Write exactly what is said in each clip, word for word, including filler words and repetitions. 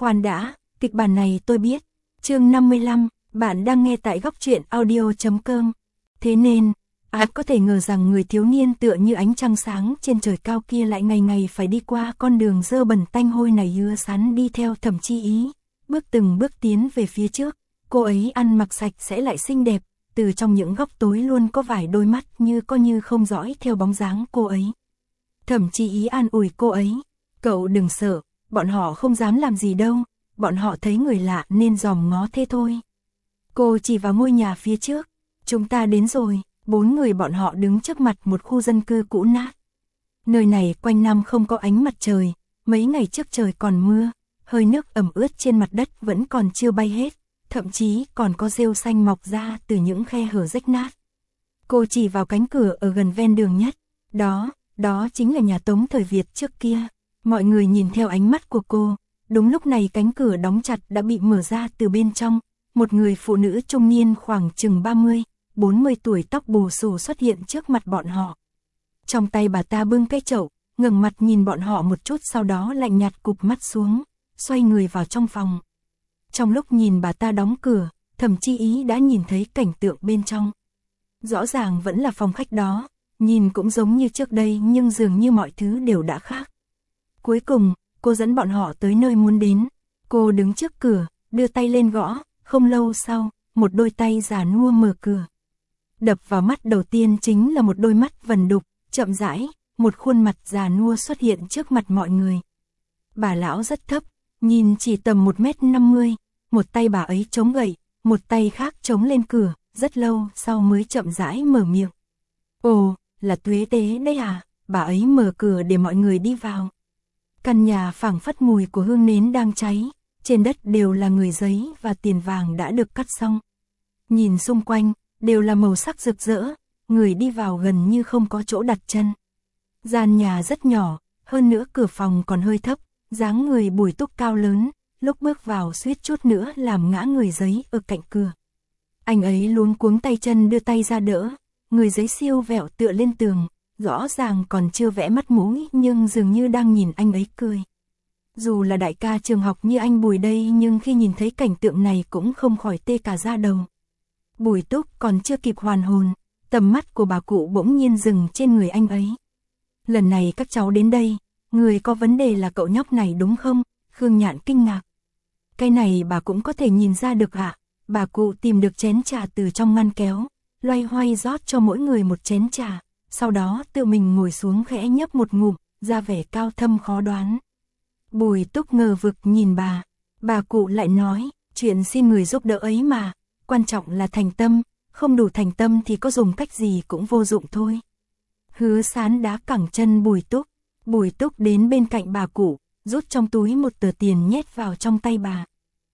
Khoan đã, kịch bản này tôi biết. Chương năm mươi lăm, bạn đang nghe tại góc truyện audio chấm com. Thế nên, ai có thể ngờ rằng người thiếu niên tựa như ánh trăng sáng trên trời cao kia lại ngày ngày phải đi qua con đường dơ bẩn tanh hôi này. Hứa Sán đi theo Thẩm Chi Ý, bước từng bước tiến về phía trước. Cô ấy ăn mặc sạch sẽ lại xinh đẹp, từ trong những góc tối luôn có vài đôi mắt như có như không dõi theo bóng dáng cô ấy. Thẩm Chi Ý an ủi cô ấy, cậu đừng sợ, bọn họ không dám làm gì đâu, bọn họ thấy người lạ nên dòm ngó thế thôi. Cô chỉ vào ngôi nhà phía trước, chúng ta đến rồi. Bốn người bọn họ đứng trước mặt một khu dân cư cũ nát. Nơi này quanh năm không có ánh mặt trời, mấy ngày trước trời còn mưa, hơi nước ẩm ướt trên mặt đất vẫn còn chưa bay hết, thậm chí còn có rêu xanh mọc ra từ những khe hở rách nát. Cô chỉ vào cánh cửa ở gần ven đường nhất, đó, đó chính là nhà Tống thời Việt trước kia. Mọi người nhìn theo ánh mắt của cô, đúng lúc này cánh cửa đóng chặt đã bị mở ra từ bên trong, một người phụ nữ trung niên khoảng chừng ba mươi, bốn mươi tuổi tóc bù xù xuất hiện trước mặt bọn họ. Trong tay bà ta bưng cái chậu, ngẩng mặt nhìn bọn họ một chút sau đó lạnh nhạt cụp mắt xuống, xoay người vào trong phòng. Trong lúc nhìn bà ta đóng cửa, Thẩm Chi Ý đã nhìn thấy cảnh tượng bên trong. Rõ ràng vẫn là phòng khách đó, nhìn cũng giống như trước đây nhưng dường như mọi thứ đều đã khác. Cuối cùng, cô dẫn bọn họ tới nơi muốn đến. Cô đứng trước cửa, đưa tay lên gõ, không lâu sau, một đôi tay già nua mở cửa. Đập vào mắt đầu tiên chính là một đôi mắt vần đục, chậm rãi, một khuôn mặt già nua xuất hiện trước mặt mọi người. Bà lão rất thấp, nhìn chỉ tầm một mét năm mươi, một tay bà ấy chống gậy, một tay khác chống lên cửa, rất lâu sau mới chậm rãi mở miệng. Ồ, là Tuế Tế đấy à? Bà ấy mở cửa để mọi người đi vào. Căn nhà phảng phất mùi của hương nến đang cháy, trên đất đều là người giấy và tiền vàng đã được cắt xong. Nhìn xung quanh, đều là màu sắc rực rỡ, người đi vào gần như không có chỗ đặt chân. Gian nhà rất nhỏ, hơn nữa cửa phòng còn hơi thấp, dáng người Bùi Túc cao lớn, lúc bước vào suýt chút nữa làm ngã người giấy ở cạnh cửa. Anh ấy luống cuống tay chân đưa tay ra đỡ, người giấy siêu vẹo tựa lên tường, rõ ràng còn chưa vẽ mắt mũi nhưng dường như đang nhìn anh ấy cười. Dù là đại ca trường học như anh Bùi đây nhưng khi nhìn thấy cảnh tượng này cũng không khỏi tê cả da đầu. Bùi Túc còn chưa kịp hoàn hồn, tầm mắt của bà cụ bỗng nhiên dừng trên người anh ấy. Lần này các cháu đến đây, người có vấn đề là cậu nhóc này đúng không? Khương Nhạn kinh ngạc. Cái này bà cũng có thể nhìn ra được ạ. Bà cụ tìm được chén trà từ trong ngăn kéo, loay hoay rót cho mỗi người một chén trà, sau đó tự mình ngồi xuống khẽ nhấp một ngụm, ra vẻ cao thâm khó đoán. Bùi Túc ngờ vực nhìn bà, bà cụ lại nói, chuyện xin người giúp đỡ ấy mà, quan trọng là thành tâm, không đủ thành tâm thì có dùng cách gì cũng vô dụng thôi. Hứa Sán đá cẳng chân Bùi Túc, Bùi Túc đến bên cạnh bà cụ, rút trong túi một tờ tiền nhét vào trong tay bà.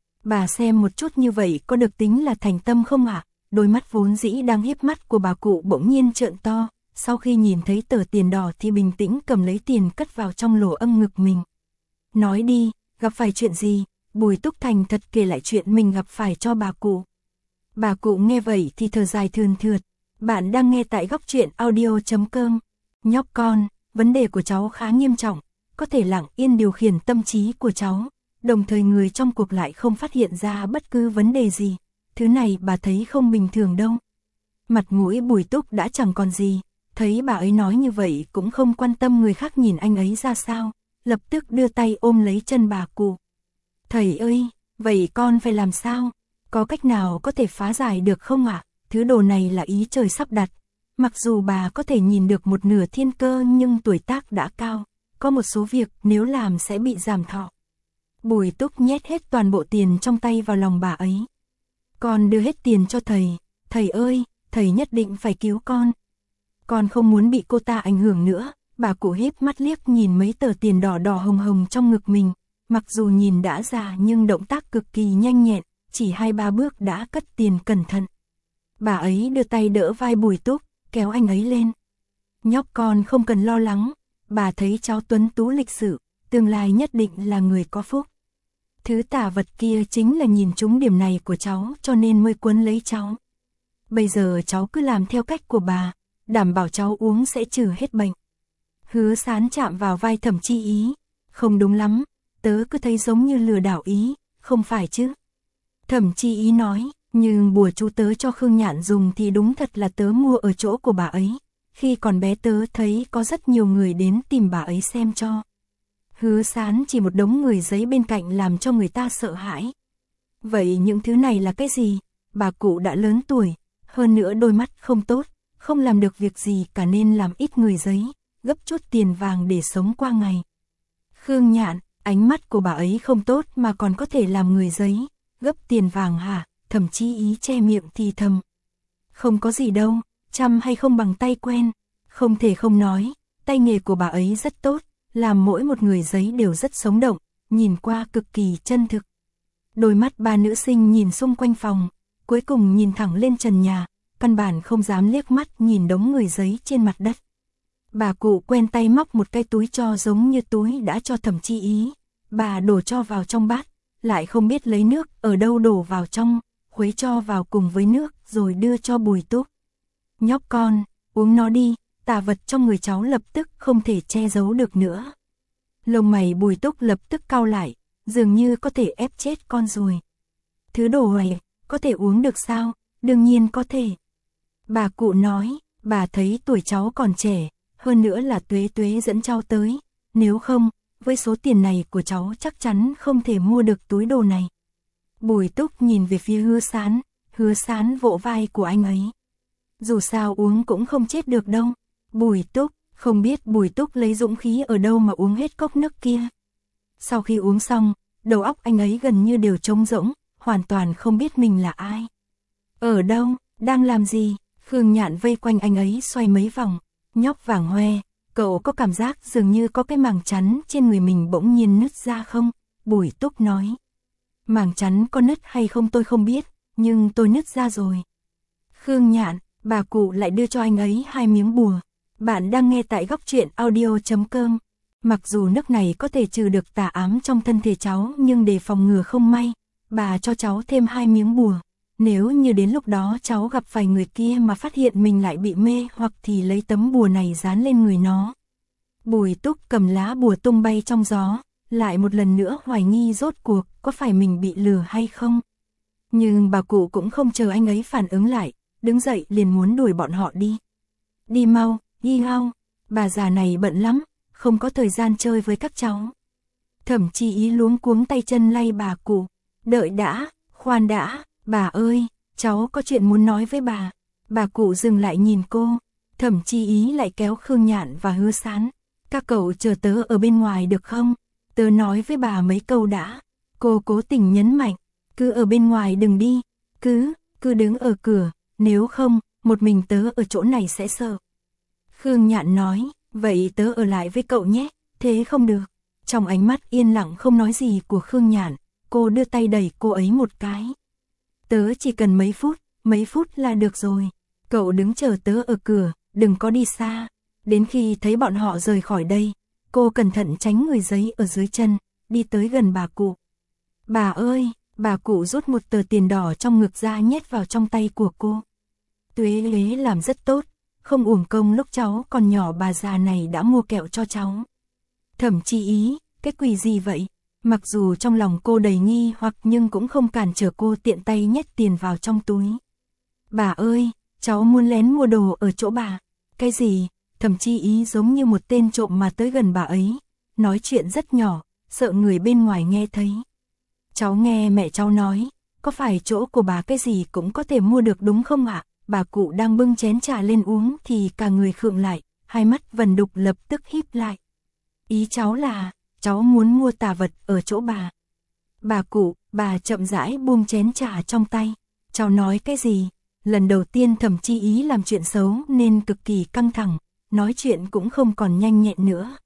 Bà xem một chút như vậy có được tính là thành tâm không ạ? À? Đôi mắt vốn dĩ đang hiếp mắt của bà cụ bỗng nhiên trợn to, sau khi nhìn thấy tờ tiền đỏ thì bình tĩnh cầm lấy tiền cất vào trong lỗ âm ngực mình. Nói đi, gặp phải chuyện gì? Bùi Túc thành thật kể lại chuyện mình gặp phải cho bà cụ. Bà cụ nghe vậy thì thở dài thườn thượt. Bạn đang nghe tại góc truyện audio chấm com. Nhóc con, vấn đề của cháu khá nghiêm trọng, có thể lặng yên điều khiển tâm trí của cháu, đồng thời người trong cuộc lại không phát hiện ra bất cứ vấn đề gì. Thứ này bà thấy không bình thường đâu. Mặt mũi Bùi Túc đã chẳng còn gì, thấy bà ấy nói như vậy cũng không quan tâm người khác nhìn anh ấy ra sao, lập tức đưa tay ôm lấy chân bà cụ. Thầy ơi, vậy con phải làm sao? Có cách nào có thể phá giải được không ạ? À? Thứ đồ này là ý trời sắp đặt. Mặc dù bà có thể nhìn được một nửa thiên cơ nhưng tuổi tác đã cao, có một số việc nếu làm sẽ bị giảm thọ. Bùi Túc nhét hết toàn bộ tiền trong tay vào lòng bà ấy. Con đưa hết tiền cho thầy, thầy ơi, thầy nhất định phải cứu con. Con không muốn bị cô ta ảnh hưởng nữa. Bà cụ híp mắt liếc nhìn mấy tờ tiền đỏ đỏ hồng hồng trong ngực mình, mặc dù nhìn đã già nhưng động tác cực kỳ nhanh nhẹn, chỉ hai ba bước đã cất tiền cẩn thận. Bà ấy đưa tay đỡ vai Bùi Túc, kéo anh ấy lên. Nhóc con không cần lo lắng, bà thấy cháu tuấn tú lịch sự, tương lai nhất định là người có phúc. Thứ tà vật kia chính là nhìn trúng điểm này của cháu cho nên mới quấn lấy cháu. Bây giờ cháu cứ làm theo cách của bà, đảm bảo cháu uống sẽ trừ hết bệnh. Hứa Sán chạm vào vai Thẩm Chi Ý. Không đúng lắm, tớ cứ thấy giống như lừa đảo ý, không phải chứ? Thẩm Chi Ý nói, nhưng bùa chú tớ cho Khương Nhạn dùng thì đúng thật là tớ mua ở chỗ của bà ấy. Khi còn bé tớ thấy có rất nhiều người đến tìm bà ấy xem cho. Hứa Sán chỉ một đống người giấy bên cạnh làm cho người ta sợ hãi. Vậy những thứ này là cái gì? Bà cụ đã lớn tuổi, hơn nữa đôi mắt không tốt, không làm được việc gì cả nên làm ít người giấy, gấp chút tiền vàng để sống qua ngày. Khương Nhạn, ánh mắt của bà ấy không tốt mà còn có thể làm người giấy, gấp tiền vàng hả? Thẩm Chi Ý che miệng thì thầm. Không có gì đâu, chăm hay không bằng tay quen, không thể không nói, tay nghề của bà ấy rất tốt, làm mỗi một người giấy đều rất sống động, nhìn qua cực kỳ chân thực. Đôi mắt ba nữ sinh nhìn xung quanh phòng, cuối cùng nhìn thẳng lên trần nhà, căn bản không dám liếc mắt nhìn đống người giấy trên mặt đất. Bà cụ quen tay móc một cái túi cho giống như túi đã cho Thẩm Chi Ý, bà đổ cho vào trong bát, lại không biết lấy nước ở đâu đổ vào trong, khuấy cho vào cùng với nước rồi đưa cho Bùi Túc. Nhóc con, uống nó đi, tà vật trong người cháu lập tức không thể che giấu được nữa. Lông mày Bùi Túc lập tức cau lại, dường như có thể ép chết con rồi. Thứ đồ này, có thể uống được sao? Đương nhiên có thể. Bà cụ nói, bà thấy tuổi cháu còn trẻ, hơn nữa là Tuế Tuế dẫn cháu tới, nếu không, với số tiền này của cháu chắc chắn không thể mua được túi đồ này. Bùi Túc nhìn về phía Hứa Sán, Hứa Sán vỗ vai của anh ấy. Dù sao uống cũng không chết được đâu. Bùi Túc, không biết Bùi Túc lấy dũng khí ở đâu mà uống hết cốc nước kia. Sau khi uống xong, đầu óc anh ấy gần như đều trống rỗng, hoàn toàn không biết mình là ai. Ở đâu, đang làm gì? Khương Nhạn vây quanh anh ấy xoay mấy vòng, nhóc vàng hoe, cậu có cảm giác dường như có cái màng chắn trên người mình bỗng nhiên nứt ra không? Bùi Túc nói. Màng chắn có nứt hay không tôi không biết, nhưng tôi nứt ra rồi. Khương Nhạn, bà cụ lại đưa cho anh ấy hai miếng bùa. Bạn đang nghe tại góc truyện audio chấm com. Mặc dù nước này có thể trừ được tà ám trong thân thể cháu nhưng để phòng ngừa không may, bà cho cháu thêm hai miếng bùa. Nếu như đến lúc đó cháu gặp phải người kia mà phát hiện mình lại bị mê hoặc thì lấy tấm bùa này dán lên người nó. Bùi Túc cầm lá bùa tung bay trong gió, lại một lần nữa hoài nghi rốt cuộc có phải mình bị lừa hay không. Nhưng bà cụ cũng không chờ anh ấy phản ứng lại, đứng dậy liền muốn đuổi bọn họ đi. Đi mau, đi mau, bà già này bận lắm, không có thời gian chơi với các cháu. Thẩm Chi Ý luống cuống tay chân lay bà cụ. Đợi đã, khoan đã, bà ơi, cháu có chuyện muốn nói với bà. Bà cụ dừng lại nhìn cô. Thẩm Chi Ý lại kéo Khương Nhạn và Hứa Sán. Các cậu chờ tớ ở bên ngoài được không? Tớ nói với bà mấy câu đã. Cô cố tình nhấn mạnh. Cứ ở bên ngoài đừng đi. Cứ, cứ đứng ở cửa. Nếu không, một mình tớ ở chỗ này sẽ sợ. Khương Nhạn nói. Vậy tớ ở lại với cậu nhé. Thế không được. Trong ánh mắt yên lặng không nói gì của Khương Nhạn, cô đưa tay đẩy cô ấy một cái. Tớ chỉ cần mấy phút, mấy phút là được rồi. Cậu đứng chờ tớ ở cửa, đừng có đi xa. Đến khi thấy bọn họ rời khỏi đây, cô cẩn thận tránh người giấy ở dưới chân, đi tới gần bà cụ. Bà ơi, bà cụ rút một tờ tiền đỏ trong ngực ra nhét vào trong tay của cô. Tuế Tuế làm rất tốt, không uổng công lúc cháu còn nhỏ bà già này đã mua kẹo cho cháu. Thẩm Chi Ý, cái quỷ gì vậy? Mặc dù trong lòng cô đầy nghi hoặc nhưng cũng không cản trở cô tiện tay nhét tiền vào trong túi. Bà ơi, cháu muốn lén mua đồ ở chỗ bà. Cái gì? Thẩm Chi Ý giống như một tên trộm mà tới gần bà ấy, nói chuyện rất nhỏ, sợ người bên ngoài nghe thấy. Cháu nghe mẹ cháu nói, có phải chỗ của bà cái gì cũng có thể mua được đúng không ạ? Bà cụ đang bưng chén trà lên uống thì cả người khựng lại, hai mắt vần đục lập tức híp lại. Ý cháu là, cháu muốn mua tà vật ở chỗ bà. Bà cụ, bà chậm rãi buông chén trà trong tay. Cháu nói cái gì? Lần đầu tiên Thẩm Chi Ý làm chuyện xấu nên cực kỳ căng thẳng, nói chuyện cũng không còn nhanh nhẹn nữa.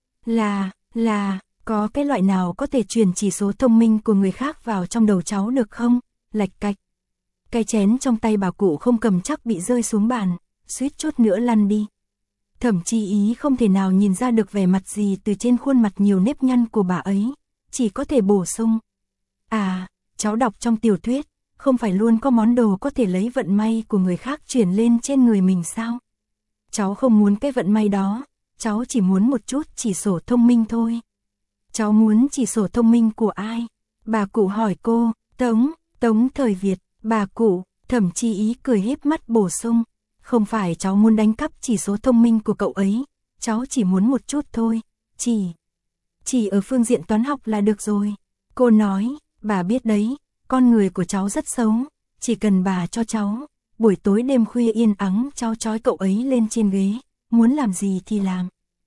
Là, là, có cái loại nào có thể truyền chỉ số thông minh của người khác vào trong đầu cháu được không? Lạch cạch. Cái chén trong tay bà cụ không cầm chắc bị rơi xuống bàn, suýt chút nữa lăn đi. Thẩm Chi Ý không thể nào nhìn ra được vẻ mặt gì từ trên khuôn mặt nhiều nếp nhăn của bà ấy, chỉ có thể bổ sung. À, cháu đọc trong tiểu thuyết, không phải luôn có món đồ có thể lấy vận may của người khác chuyển lên trên người mình sao? Cháu không muốn cái vận may đó, cháu chỉ muốn một chút chỉ sổ thông minh thôi. Cháu muốn chỉ sổ thông minh của ai? Bà cụ hỏi cô. Tống, Tống Thời Việt. Bà cụ, Thẩm Chi Ý cười híp mắt bổ sung. Không phải cháu muốn đánh cắp chỉ số thông minh của cậu ấy, cháu chỉ muốn một chút thôi, chỉ... Chỉ ở phương diện toán học là được rồi. Cô nói, bà biết đấy, con người của cháu rất xấu, chỉ cần bà cho cháu, buổi tối đêm khuya yên ắng cháu trói cậu ấy lên trên ghế, muốn làm gì thì làm.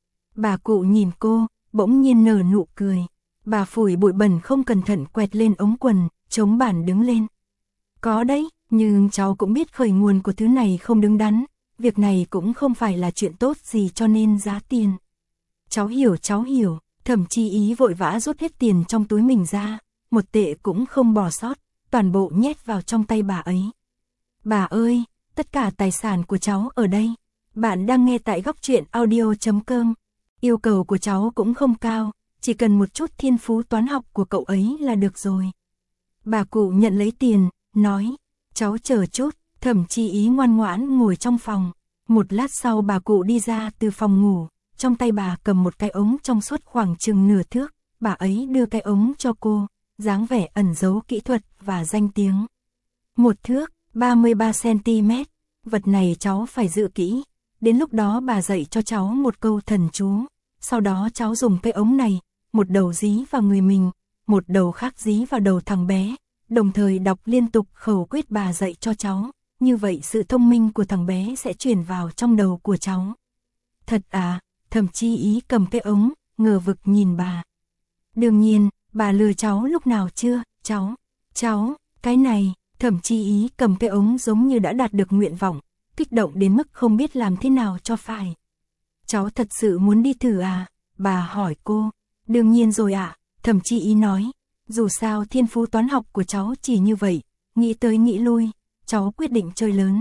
Bà cụ nhìn cô, bỗng nhiên nở nụ cười. Bà phủi bụi bẩn không cẩn thận quẹt lên ống quần, chống bản đứng lên. Có đấy, nhưng cháu cũng biết khởi nguồn của thứ này không đứng đắn, việc này cũng không phải là chuyện tốt gì cho nên giá tiền. Cháu hiểu, cháu hiểu. Thẩm Chi Ý vội vã rút hết tiền trong túi mình ra, một tệ cũng không bỏ sót, toàn bộ nhét vào trong tay bà ấy. Bà ơi, tất cả tài sản của cháu ở đây. Bạn đang nghe tại góc truyện audio chấm com. Yêu cầu của cháu cũng không cao, chỉ cần một chút thiên phú toán học của cậu ấy là được rồi. Bà cụ nhận lấy tiền, nói, cháu chờ chút. Thẩm Chi Ý ngoan ngoãn ngồi trong phòng. Một lát sau bà cụ đi ra từ phòng ngủ, trong tay bà cầm một cái ống trong suốt khoảng chừng nửa thước, bà ấy đưa cái ống cho cô, dáng vẻ ẩn giấu kỹ thuật và danh tiếng. Một thước, ba mươi ba xăng-ti-mét, vật này cháu phải giữ kỹ, đến lúc đó bà dạy cho cháu một câu thần chú, sau đó cháu dùng cái ống này, một đầu dí vào người mình, một đầu khác dí vào đầu thằng bé, đồng thời đọc liên tục khẩu quyết bà dạy cho cháu, như vậy sự thông minh của thằng bé sẽ truyền vào trong đầu của cháu. Thật à? Thẩm Chi Ý cầm cái ống, ngờ vực nhìn bà. Đương nhiên, bà lừa cháu lúc nào chưa, cháu, cháu, cái này, Thẩm Chi Ý cầm cái ống giống như đã đạt được nguyện vọng, kích động đến mức không biết làm thế nào cho phải. Cháu thật sự muốn đi thử à? Bà hỏi cô. Đương nhiên rồi ạ, à, Thẩm Chi Ý nói. Dù sao thiên phú toán học của cháu chỉ như vậy, nghĩ tới nghĩ lui, cháu quyết định chơi lớn.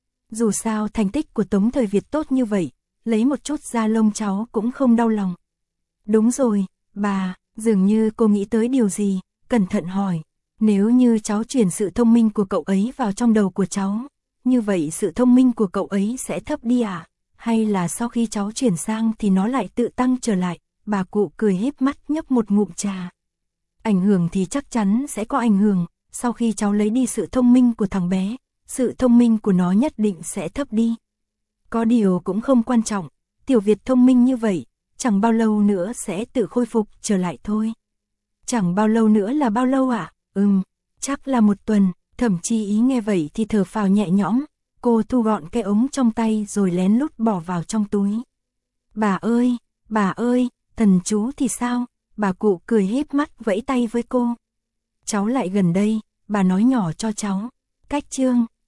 Dù sao thành tích của Tống Thời Việt tốt như vậy, lấy một chút da lông cháu cũng không đau lòng. Đúng rồi, bà, dường như cô nghĩ tới điều gì, cẩn thận hỏi. Nếu như cháu chuyển sự thông minh của cậu ấy vào trong đầu của cháu, như vậy sự thông minh của cậu ấy sẽ thấp đi à? Hay là sau khi cháu chuyển sang thì nó lại tự tăng trở lại? Bà cụ cười híp mắt nhấp một ngụm trà. Ảnh hưởng thì chắc chắn sẽ có ảnh hưởng, sau khi cháu lấy đi sự thông minh của thằng bé, sự thông minh của nó nhất định sẽ thấp đi. Có điều cũng không quan trọng, Tiểu Việt thông minh như vậy, chẳng bao lâu nữa sẽ tự khôi phục trở lại thôi. Chẳng bao lâu nữa là bao lâu ạ? À? Ừm, chắc là một tuần. Thẩm Chi Ý nghe vậy thì thở phào nhẹ nhõm, cô thu gọn cái ống trong tay rồi lén lút bỏ vào trong túi. Bà ơi, bà ơi, thần chú thì sao? Bà cụ cười híp mắt vẫy tay với cô. Cháu lại gần đây, bà nói nhỏ cho cháu. Cách chương